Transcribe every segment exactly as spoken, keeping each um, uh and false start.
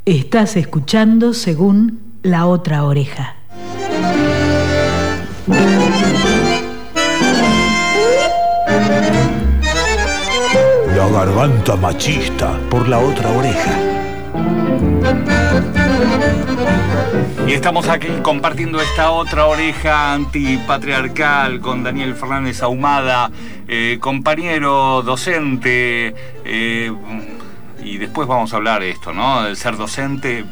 Estás escuchando Según la Otra Oreja. La garganta machista por la otra oreja. Y estamos aquí compartiendo esta otra oreja antipatriarcal con Daniel Fernández Ahumada, eh, compañero docente, eh, y después vamos a hablar de esto, ¿no? Del ser docente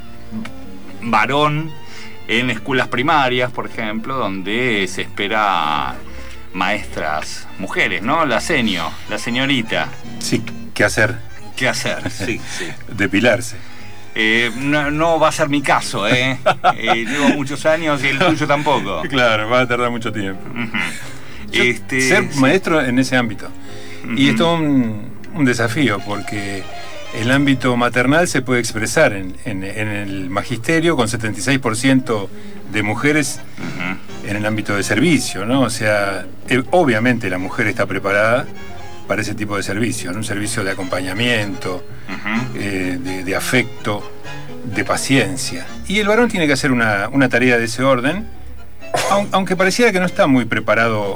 varón en escuelas primarias, por ejemplo, donde se espera maestras mujeres, ¿no? La seño, la señorita. Sí, ¿qué hacer? ¿Qué hacer? Sí, sí. Depilarse. Eh, no, no va a ser mi caso, ¿eh? eh llevo muchos años y el tuyo tampoco. Claro, va a tardar mucho tiempo. Uh-huh. Yo, este, ser sí. maestro en ese ámbito. Uh-huh. Y esto es un, un desafío, porque el ámbito maternal se puede expresar en, en, en el magisterio con setenta y seis por ciento de mujeres uh-huh. en el ámbito de servicio, ¿no? O sea, eh, obviamente la mujer está preparada para ese tipo de servicio, ¿no? Un servicio de acompañamiento, uh-huh. eh, de, de afecto, de paciencia. Y el varón tiene que hacer una, una tarea de ese orden, aun, aunque pareciera que no está muy preparado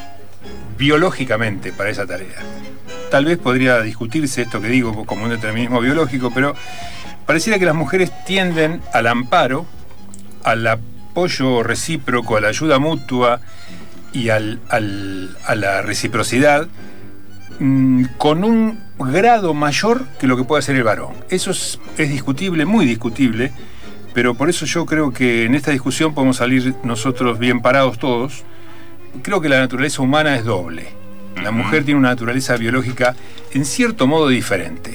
biológicamente para esa tarea. Tal vez podría discutirse esto que digo como un determinismo biológico, pero pareciera que las mujeres tienden al amparo, al apoyo recíproco, a la ayuda mutua y al, al, a la reciprocidad mmm, con un grado mayor que lo que puede hacer el varón. Eso es, es discutible, muy discutible, pero por eso yo creo que en esta discusión podemos salir nosotros bien parados todos. Creo que la naturaleza humana es doble. La mujer tiene una naturaleza biológica en cierto modo diferente.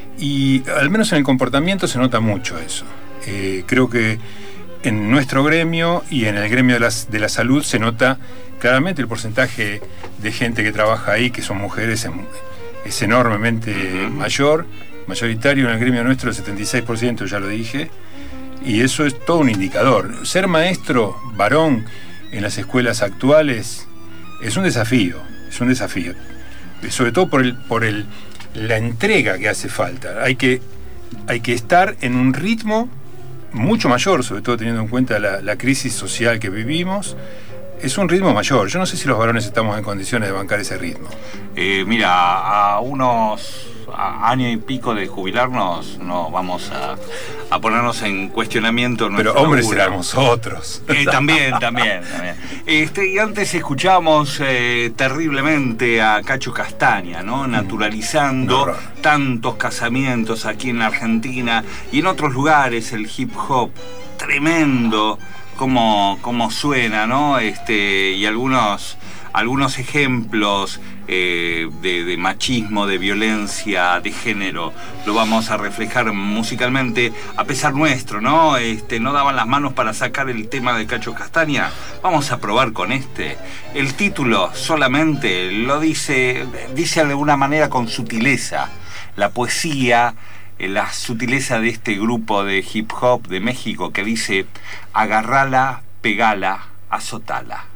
Y al menos en el comportamiento se nota mucho eso. Eh, creo que en nuestro gremio y en el gremio de, las, de la salud se nota claramente el porcentaje de gente que trabaja ahí, que son mujeres, es enormemente uh-huh. mayor, mayoritario en el gremio nuestro el setenta y seis por ciento, ya lo dije, y eso es todo un indicador. Ser maestro varón en las escuelas actuales es un desafío, es un desafío, sobre todo por el, por el, la entrega que hace falta. Hay que, hay que estar en un ritmo mucho mayor, sobre todo teniendo en cuenta la, la crisis social que vivimos. Es un ritmo mayor. Yo no sé si los varones estamos en condiciones de bancar ese ritmo. Eh, mira, a unos a año y pico de jubilarnos, no vamos a, a ponernos en cuestionamiento. Pero hombres éramos otros. Eh, también, también, también. Este, y antes escuchamos eh, terriblemente a Cacho Castaña, ¿no? Naturalizando no, tantos casamientos aquí en la Argentina y en otros lugares, el hip hop tremendo. Cómo, cómo suena, ¿no? Este, y algunos, algunos ejemplos eh, de, de machismo, de violencia, de género, lo vamos a reflejar musicalmente a pesar nuestro, ¿no? Este, no daban las manos para sacar el tema de Cacho Castaña. Vamos a probar con este. El título solamente lo dice, dice de alguna manera con sutileza. La poesía, la sutileza de este grupo de hip hop de México que dice: agarrala, pegala, azotala.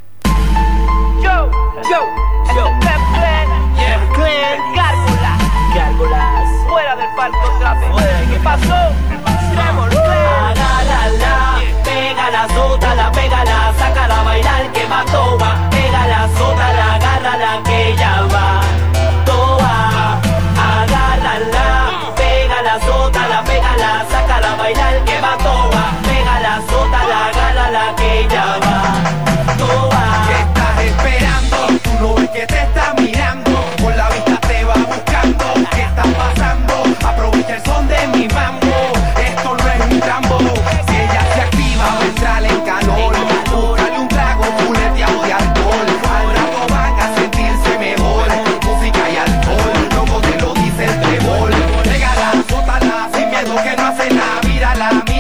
Yo, yo, yo, Clan, yeah, Clan, Gárgolas, Gárgolas, fuera del palco trape. ¿Qué pasó? Tremor, agárrala, pégala, azótala, pégala, sácala a bailar que va toba, pégala, azótala, agárrala que ya va toba, agárrala, pégala, azótala, pégala, sácala a bailar que va toba, pégala, azótala, agárrala que ya va toba. ¿Qué estás esperando? Tú no ves que te está mirando, con la vista te va buscando. ¿Qué está pasando? Aprovecha el son de mi mambo. Esto no es un trambo. Si ella se activa va a entrar en calor. Búscale un trago fuleteado de alcohol. Ahora no van a sentirse mejor. Música y alcohol, luego te lo dice el trébol. Pégala, azótala, sin miedo que no hace nada. Mírala, mírala.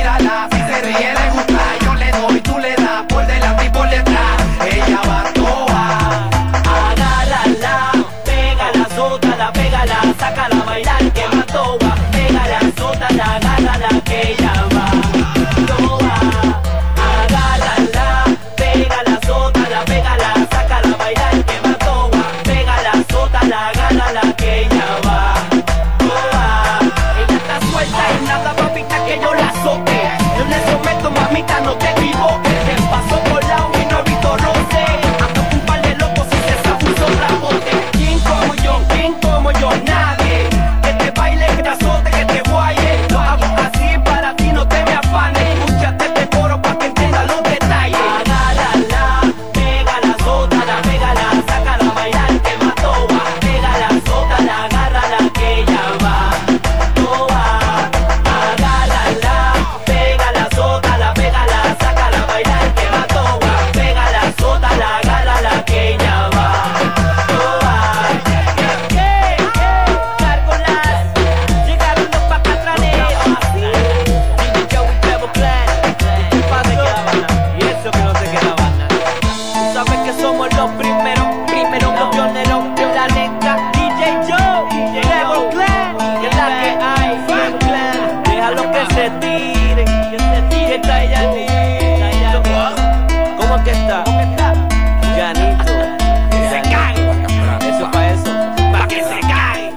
que yo la azote. En el momento, mamita, no te equivoques. Te paso por lado y no he visto roce. Ando con un par de locos y se sabe un soplapote. ¿Quién como yo? ¿Quién como yo? Nadie. Que te baile, que te azote, que te guaye. Lo hago así para ti, no te me afanes. Escúchate este coro pa' que entiendas los detalles. Agárrala, pégala, sótala, pégala, sácala a bailar que mató. Pégala, sótala, agárrala que ella va. Toa, agárrala, pégala, sótala, pégala, sácala a bailar que mató. Pégala, sótala, agárrala que ella va. Toa, yeah, yeah, cárgolas, llegaron los pacatraneos. D J Joey Treble Clan, padre que la banda, y eso que no se quedaba nada. Tú sabes que somos los primeros, primeros los pioneros de la neta. D J Joey Treble Clan, que es la que hay. Treble Clan, déjalo que se tire, que se tire. Está Yanito, ¿cómo que está? Yanito, que se cae. Eso pa' eso, pa' que se cae.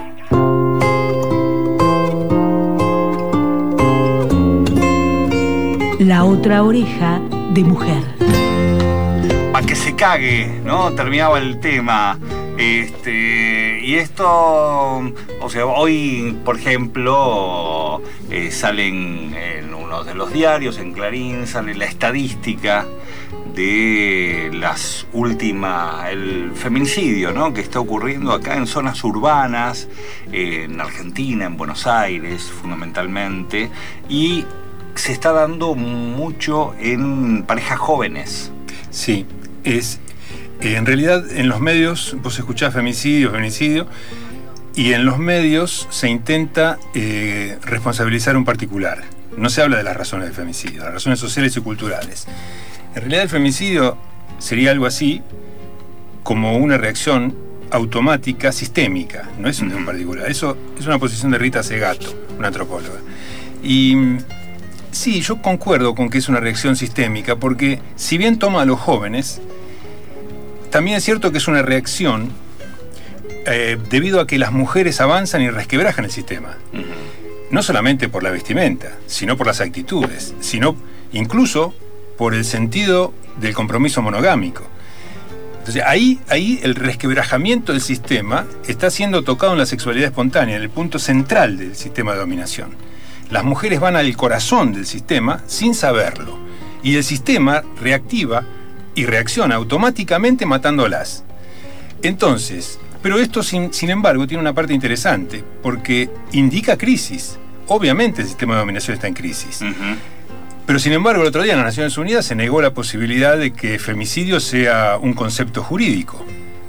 La otra oreja de mujer. Para que se cague, ¿no? Terminaba el tema. Este, y esto, o sea, hoy, por ejemplo, eh, salen en uno de los diarios, en Clarín, sale la estadística de las últimas, el feminicidio, ¿no? Que está ocurriendo acá en zonas urbanas, eh, en Argentina, en Buenos Aires, fundamentalmente, y se está dando mucho en parejas jóvenes. Sí, es... En realidad, en los medios, vos escuchás femicidio, feminicidio, y en los medios se intenta eh, responsabilizar a un particular. No se habla de las razones del femicidio, las razones sociales y culturales. En realidad, el femicidio sería algo así como una reacción automática, sistémica, no es un, un particular. Eso es una posición de Rita Segato, una antropóloga. Y sí, yo concuerdo con que es una reacción sistémica, porque si bien toma a los jóvenes, también es cierto que es una reacción eh, debido a que las mujeres avanzan y resquebrajan el sistema. Uh-huh. No solamente por la vestimenta, sino por las actitudes, sino incluso por el sentido del compromiso monogámico. Entonces ahí, ahí el resquebrajamiento del sistema está siendo tocado en la sexualidad espontánea, en el punto central del sistema de dominación. Las mujeres van al corazón del sistema sin saberlo, y el sistema reactiva y reacciona automáticamente matándolas. Entonces, pero esto sin, sin embargo tiene una parte interesante, porque indica crisis. Obviamente el sistema de dominación está en crisis. Uh-huh. Pero sin embargo el otro día en las Naciones Unidas se negó la posibilidad de que femicidio sea un concepto jurídico.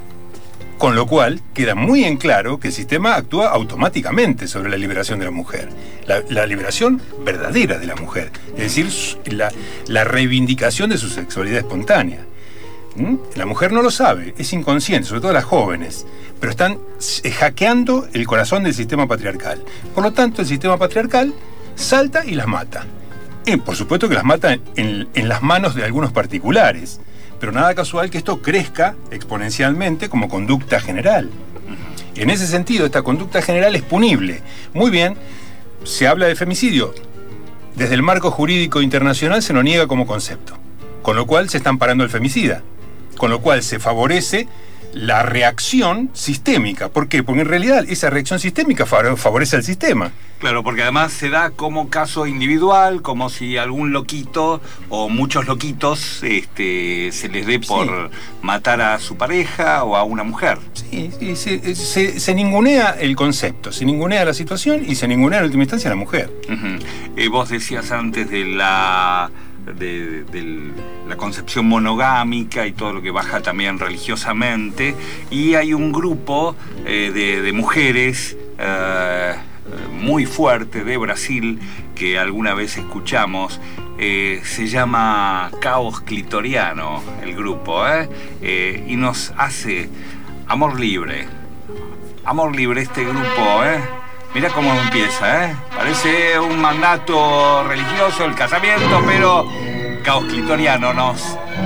Con lo cual queda muy en claro que el sistema actúa automáticamente sobre la liberación de la mujer. La, la liberación verdadera de la mujer. Es decir, la, la reivindicación de su sexualidad espontánea. ¿Mm? La mujer no lo sabe, es inconsciente, sobre todo las jóvenes. Pero están hackeando el corazón del sistema patriarcal. Por lo tanto, el sistema patriarcal salta y las mata. Y por supuesto que las mata en, en las manos de algunos particulares. Pero nada casual que esto crezca exponencialmente como conducta general. En ese sentido, esta conducta general es punible. Muy bien, se habla de femicidio. Desde el marco jurídico internacional se lo niega como concepto. Con lo cual se está amparando el femicida. Con lo cual se favorece la reacción sistémica. ¿Por qué? Porque en realidad esa reacción sistémica favorece al sistema. Claro, porque además se da como caso individual, como si algún loquito o muchos loquitos este, se les dé por sí. matar a su pareja o a una mujer. Sí, sí se, se, se ningunea el concepto, se ningunea la situación y se ningunea en última instancia a la mujer. Uh-huh. eh, vos decías antes de la... De, de la concepción monogámica y todo lo que baja también religiosamente, y hay un grupo eh, de, de mujeres eh, muy fuerte de Brasil que alguna vez escuchamos, eh, se llama Caos Clitoriano el grupo, ¿eh? Eh, y nos hace Amor Libre. Amor Libre este grupo, ¿eh? Mira cómo empieza, ¿eh? Parece un mandato religioso, el casamiento, pero Caos Clitoriano nos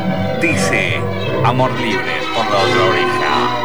dice Amor Libre por la otra oreja.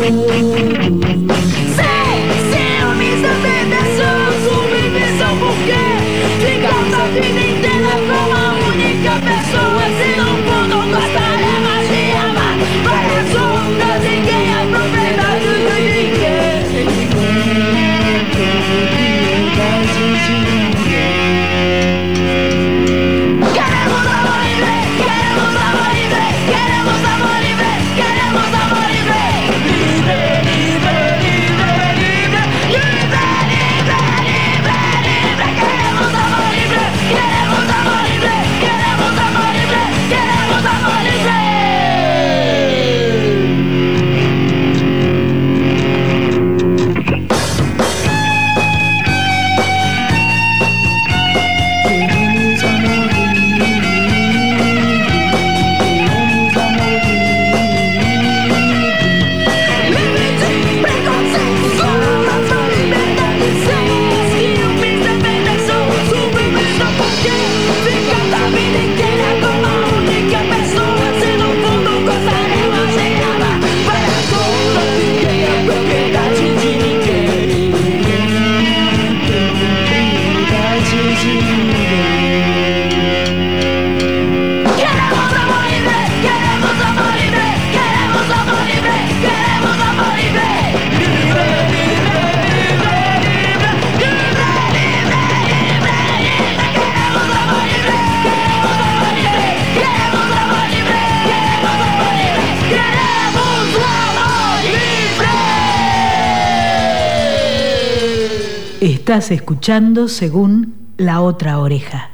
Estás escuchando Según la Otra Oreja.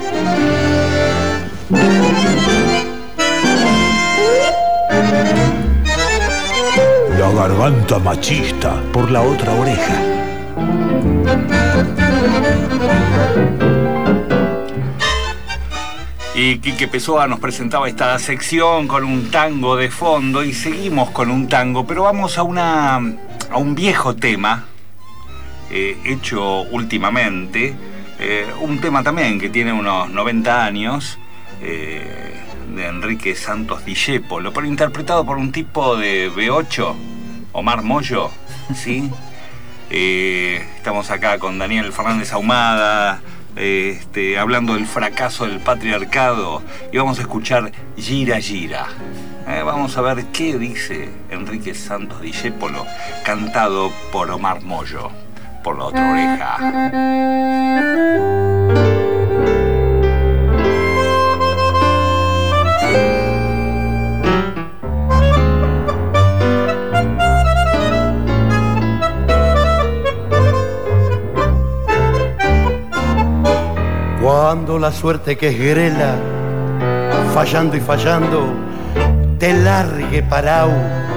La garganta machista por la otra oreja. Y Quique Pessoa nos presentaba esta sección con un tango de fondo y seguimos con un tango, pero vamos a, una, a un viejo tema eh, hecho últimamente, eh, un tema también que tiene unos noventa años, eh, de Enrique Santos Discépolo, pero interpretado por un tipo de B ocho, Omar Mollo, ¿sí? Eh, estamos acá con Daniel Fernández Ahumada, eh, este, hablando del fracaso del patriarcado, y vamos a escuchar Gira Gira. Eh, vamos a ver qué dice Enrique Santos Discépolo, cantado por Omar Mollo, por la otra oreja. Cuando la suerte que es grela, fallando y fallando, te largue parao.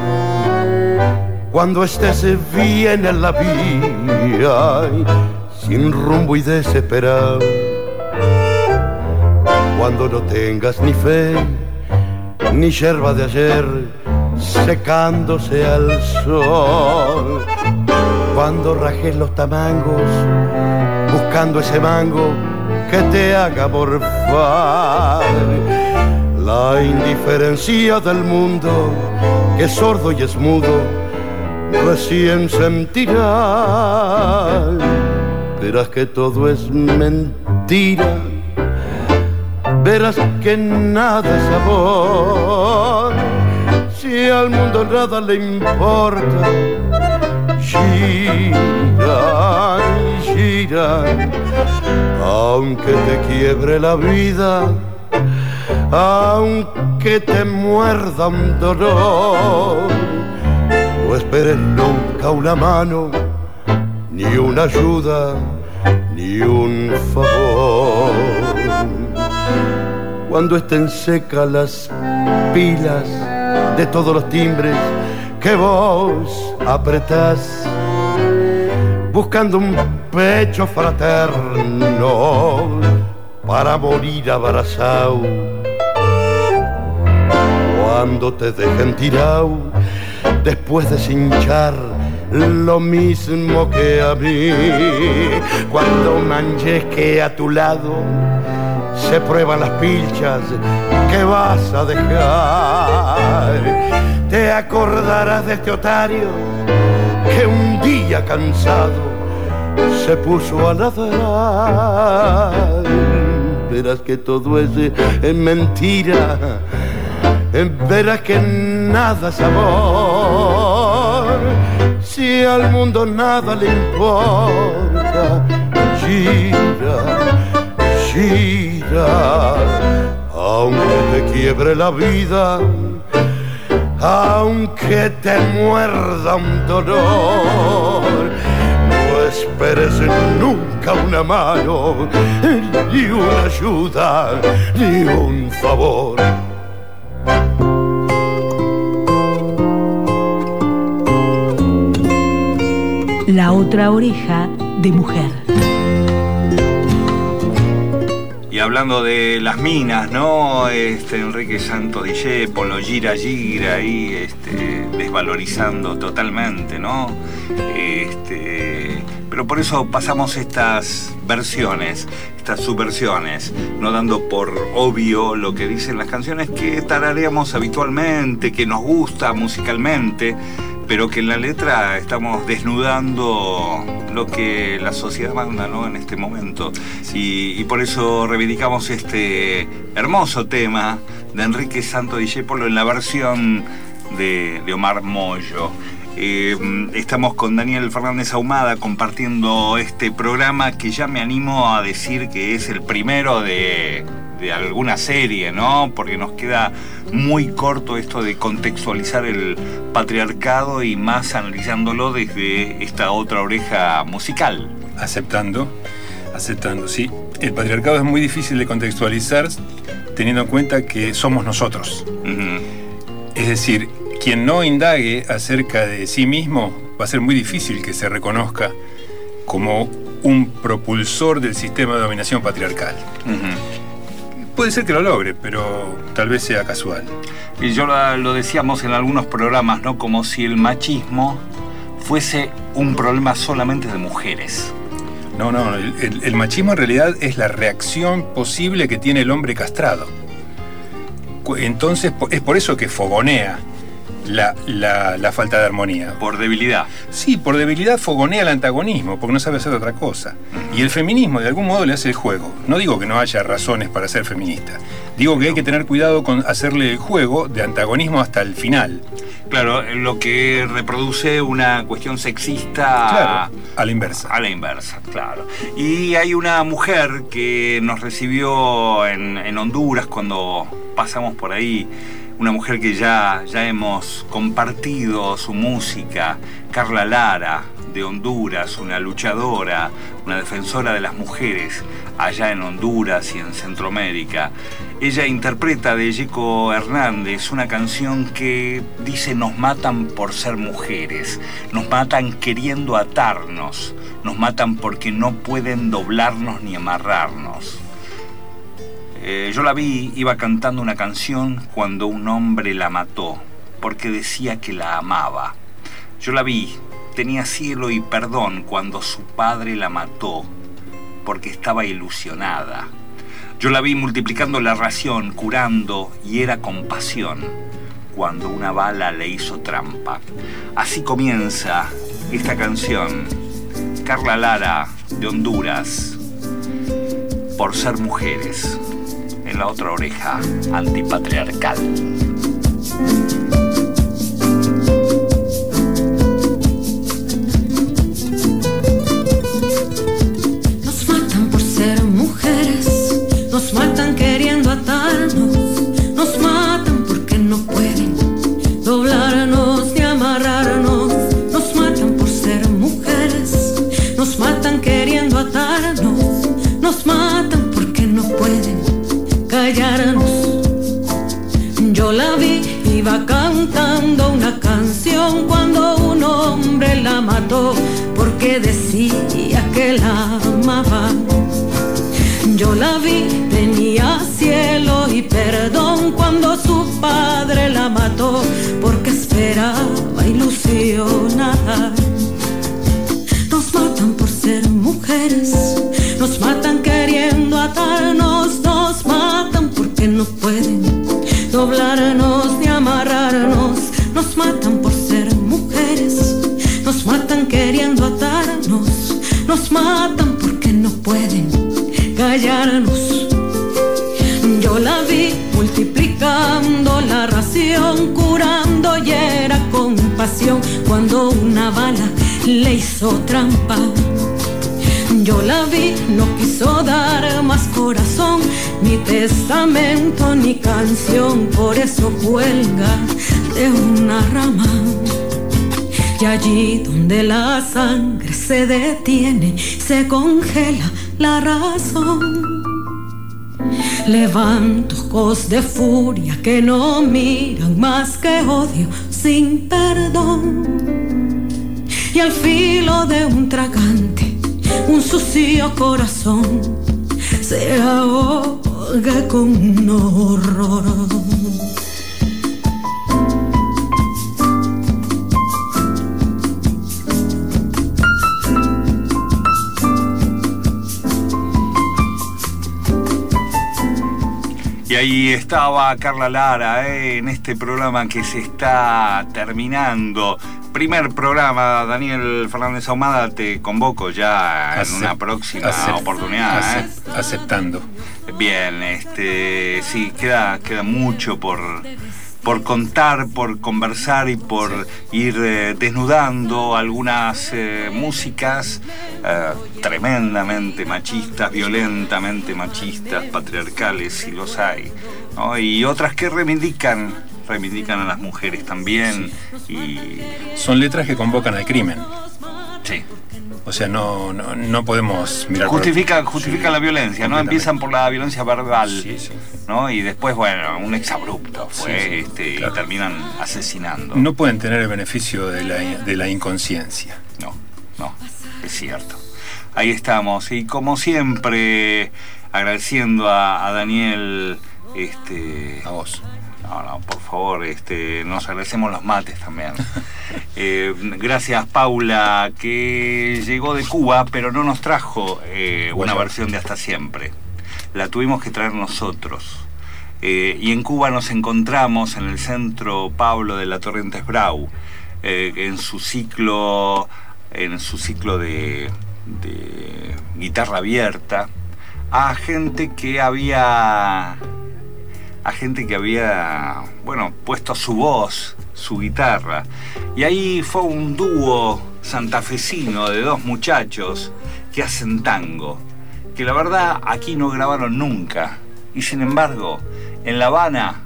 Cuando estés bien en la vía, sin rumbo y desesperado. Cuando no tengas ni fe, ni yerba de ayer, secándose al sol. Cuando rajes los tamangos, buscando ese mango que te haga morfar. La indiferencia del mundo, que es sordo y es mudo, recién sentirá. Verás que todo es mentira, verás que nada es amor. Si al mundo nada le importa, gira, gira. Aunque te quiebre la vida, aunque te muerda un dolor, no esperes nunca una mano, ni una ayuda, ni un favor. Cuando estén secas las pilas de todos los timbres que vos apretás, buscando un pecho fraterno para morir abrazado. Cuando te dejen tirado, después de cinchar lo mismo que a mí. Cuando manches que a tu lado se prueban las pilchas que vas a dejar. Te acordarás de este otario que un día cansado se puso a ladrar. Verás que todo es, es mentira, verás que nada es amor. Si al mundo nada le importa, gira, gira. Aunque te quiebre la vida, aunque te muerda un dolor, no esperes nunca una mano, ni una ayuda, ni un favor. La otra oreja de mujer. Y hablando de las minas, ¿no? Este, Enrique Santos Discépolo, Gira Gira, ahí este, desvalorizando totalmente, ¿no? Este, pero por eso pasamos estas versiones, estas subversiones, no dando por obvio lo que dicen las canciones que tarareamos habitualmente, que nos gusta musicalmente, pero que en la letra estamos desnudando lo que la sociedad manda, ¿no? En este momento. Y, y por eso reivindicamos este hermoso tema de Enrique Santos Discépolo en la versión de, de Omar Mollo. Eh, estamos con Daniel Fernández Ahumada compartiendo este programa que ya me animo a decir que es el primero de... de alguna serie, ¿no? Porque nos queda muy corto esto de contextualizar el patriarcado y más analizándolo desde esta otra oreja musical. Aceptando, aceptando, sí. El patriarcado es muy difícil de contextualizar teniendo en cuenta que somos nosotros. Uh-huh. Es decir, quien no indague acerca de sí mismo va a ser muy difícil que se reconozca como un propulsor del sistema de dominación patriarcal. Uh-huh. Puede ser que lo logre, pero tal vez sea casual. Y yo lo, lo decíamos en algunos programas, ¿no? Como si el machismo fuese un problema solamente de mujeres. No, no, el, el, el machismo en realidad es la reacción posible que tiene el hombre castrado. Entonces es por eso que fogonea la, la, la falta de armonía. Por debilidad. Sí, por debilidad fogonea el antagonismo, porque no sabe hacer otra cosa. Y el feminismo de algún modo le hace el juego. No digo que no haya razones para ser feminista. Digo que hay que tener cuidado con hacerle el juego de antagonismo hasta el final. Claro, lo que reproduce una cuestión sexista. Claro, a la inversa. A la inversa, claro. Y hay una mujer que nos recibió en, en Honduras cuando pasamos por ahí. Una mujer que ya, ya hemos compartido su música, Carla Lara, de Honduras, una luchadora, una defensora de las mujeres allá en Honduras y en Centroamérica. Ella interpreta de Yeco Hernández una canción que dice: nos matan por ser mujeres, nos matan queriendo atarnos, nos matan porque no pueden doblarnos ni amarrarnos. Eh, yo la vi, iba cantando una canción cuando un hombre la mató, porque decía que la amaba. Yo la vi, tenía cielo y perdón cuando su padre la mató, porque estaba ilusionada. Yo la vi multiplicando la ración, curando, y era compasión, cuando una bala le hizo trampa. Así comienza esta canción. Carla Lara, de Honduras, por ser mujeres. En la otra oreja antipatriarcal. Nos matan por ser mujeres, nos matan queriendo atarnos, nos matan porque no pueden doblarnos ni amarrarnos, nos matan por ser mujeres, nos matan queriendo atarnos, nos matan porque no pueden callarnos. Yo la vi, iba cantando una canción cuando un hombre la mató, porque decía que la amaba. Yo la vi, tenía cielo y perdón cuando su padre la mató, porque esperaba ilusionada. Nos matan por ser mujeres, nos matan queriendo atarnos, nos no pueden doblarnos ni amarrarnos. Nos matan por ser mujeres, nos matan queriendo atarnos, nos matan porque no pueden callarnos. Yo la vi multiplicando la ración, curando y era compasión cuando una bala le hizo trampa. Yo la vi, no quiso dar más corazón, ni testamento ni canción, por eso cuelga de una rama. Y allí donde la sangre se detiene, se congela la razón. Levanto ojos de furia que no miran más que odio sin perdón. Y al filo de un tragante, un sucio corazón se ahoga con un horror. Y ahí estaba Carla Lara, eh, en este programa que se está terminando. Primer programa, Daniel Fernández Ahumada, te convoco ya en Acep una próxima acept oportunidad. Acept eh. Aceptando. Bien, este, sí, queda, queda mucho por, por contar, por conversar y por sí. ir eh, desnudando algunas eh, músicas eh, tremendamente machistas, violentamente machistas, patriarcales, si los hay, ¿no? Y otras que reivindican, reivindican a las mujeres también. Sí. Y son letras que convocan al crimen. Sí. O sea, no, no, no podemos mirar... Justifica, por... justifica sí, la violencia, ¿no? Empiezan por la violencia verbal, sí, sí. ¿no? Y después, bueno, un exabrupto fue, sí, sí, este, claro. y terminan asesinando. No pueden tener el beneficio de la, de la inconsciencia. No, no, es cierto. Ahí estamos. Y como siempre, agradeciendo a, a Daniel... Este, a vos. No, no, por favor, este, nos agradecemos los mates también. Eh, gracias, Paula, que llegó de Cuba, pero no nos trajo eh, una versión de Hasta Siempre. La tuvimos que traer nosotros. Eh, y en Cuba nos encontramos en el Centro Pablo de la Torrentes Brau, eh, en su ciclo, en su ciclo de, de guitarra abierta, a gente que había... a gente que había, bueno, puesto su voz, su guitarra. Y ahí fue un dúo santafesino de dos muchachos que hacen tango, que la verdad aquí no grabaron nunca. Y sin embargo, en La Habana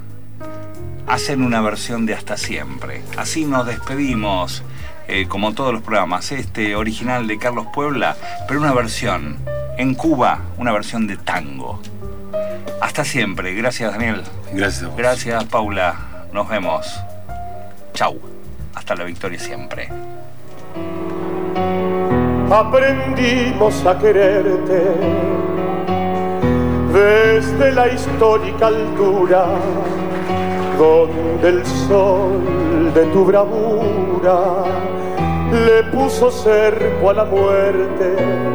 hacen una versión de Hasta Siempre. Así nos despedimos, eh, como todos los programas. Este original de Carlos Puebla, pero una versión, en Cuba, una versión de tango. Hasta siempre. Gracias, Daniel. Gracias a vos. Gracias, Paula. Nos vemos. Chau. Hasta la victoria siempre. Aprendimos a quererte desde la histórica altura donde el sol de tu bravura le puso cerco a la muerte.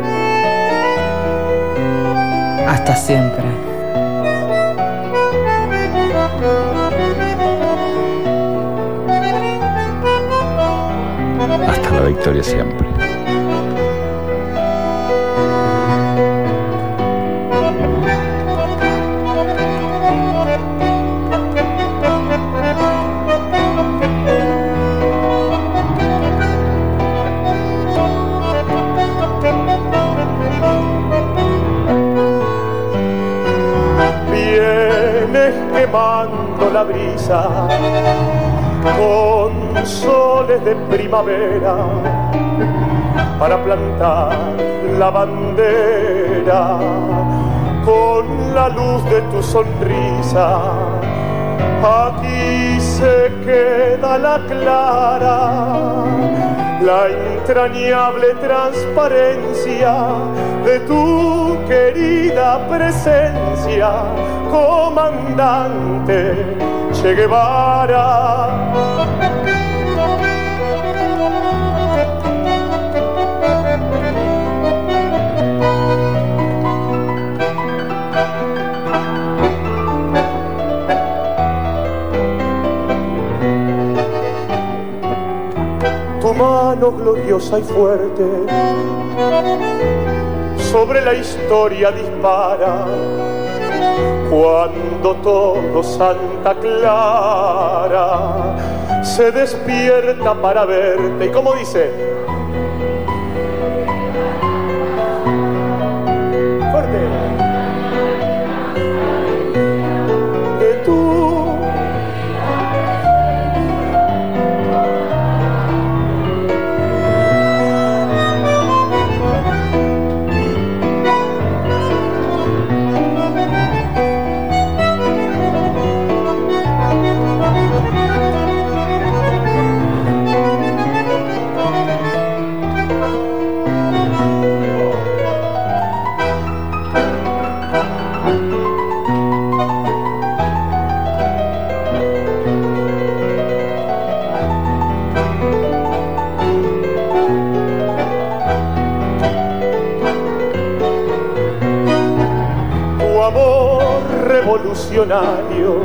Hasta siempre. Hasta la victoria siempre. Vienes quemando la brisa con soles de primavera para plantar la bandera con la luz de tu sonrisa. Aquí se queda la clara, la entrañable transparencia de tu querida presencia, comandante Che Guevara. mano gloriosa y fuerte sobre la historia dispara. Cuando todo Santa Clara se despierta para verte. ¿Y cómo dice? Fuerte. De tú. Revolucionario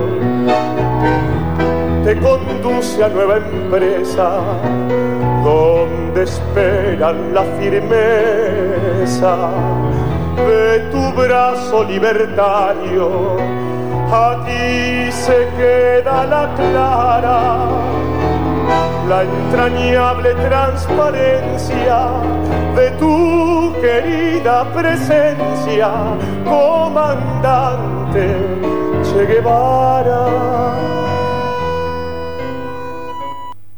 te conduce a nueva empresa donde esperan la firmeza de tu brazo libertario. A ti se queda la clara, la entrañable transparencia de tu querida presencia, comandante Che Guevara.